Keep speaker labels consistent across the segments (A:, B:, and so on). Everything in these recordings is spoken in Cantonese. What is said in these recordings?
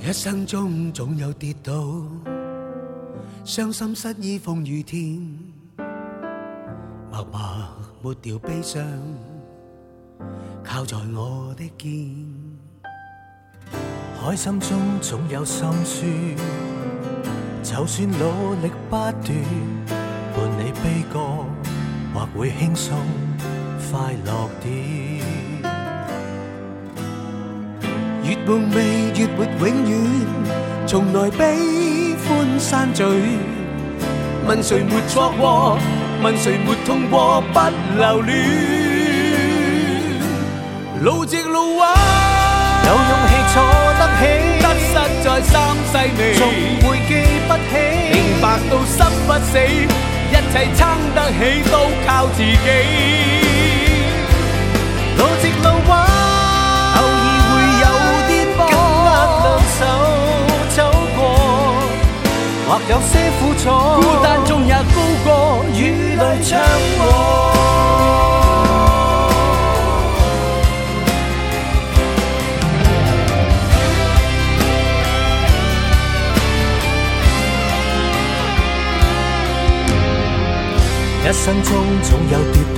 A: 一生中總有跌倒，傷心失意風雨天，默默抹掉悲傷，靠在我的肩。
B: 開心中總有心酸，就算努力不斷，伴你悲歌或會輕鬆快樂點。
A: 越夢寐越沒永遠，從來悲歡散聚。問誰沒錯過，問誰沒痛過，不留戀。路直路彎，
B: 有勇氣坐得起，
A: 得失在三世微，
B: 總會記不起。
A: 明白到生不死，一切撐得起都靠自己。
B: 路直路彎，偶爾會有顛簸，緊握兩手走過，或有些苦楚，
A: 孤單中也高過與淚唱和。
B: 一生中總有跌倒，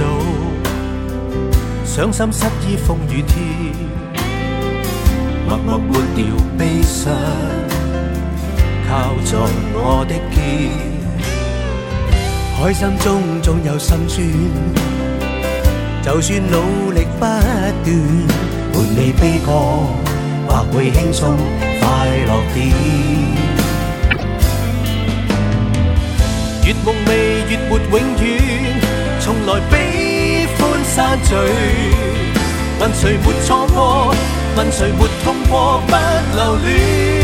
B: 傷心失意風雨天，默默抹掉悲傷，靠在我的肩。
A: 開心中總有心酸，就算努力不斷，伴你悲歌或會輕鬆快樂點。
B: 越夢寐越沒永遠，從來悲歡散聚。問誰沒錯過，問誰沒痛過，不留戀。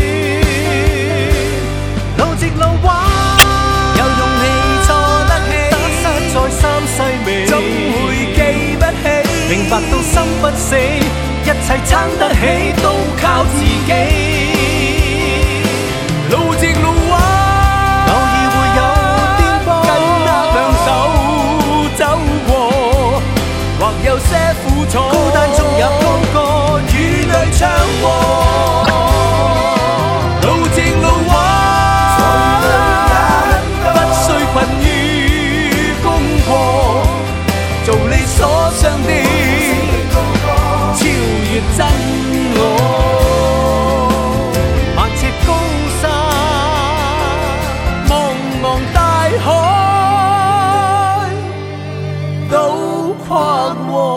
B: 路直路彎，有勇氣坐得起，得失在三世微，
A: 總會記不起。
B: 明白到生不死，一切撐得起都靠自己。
A: 路直路彎，
B: 偶爾會有
A: 或有些苦楚，
B: 孤單中也高歌與淚唱和。
A: 路直路彎，不需困於功過，做你所想的，超越真我。
B: 萬尺高山，
A: 茫茫大海，都跨過。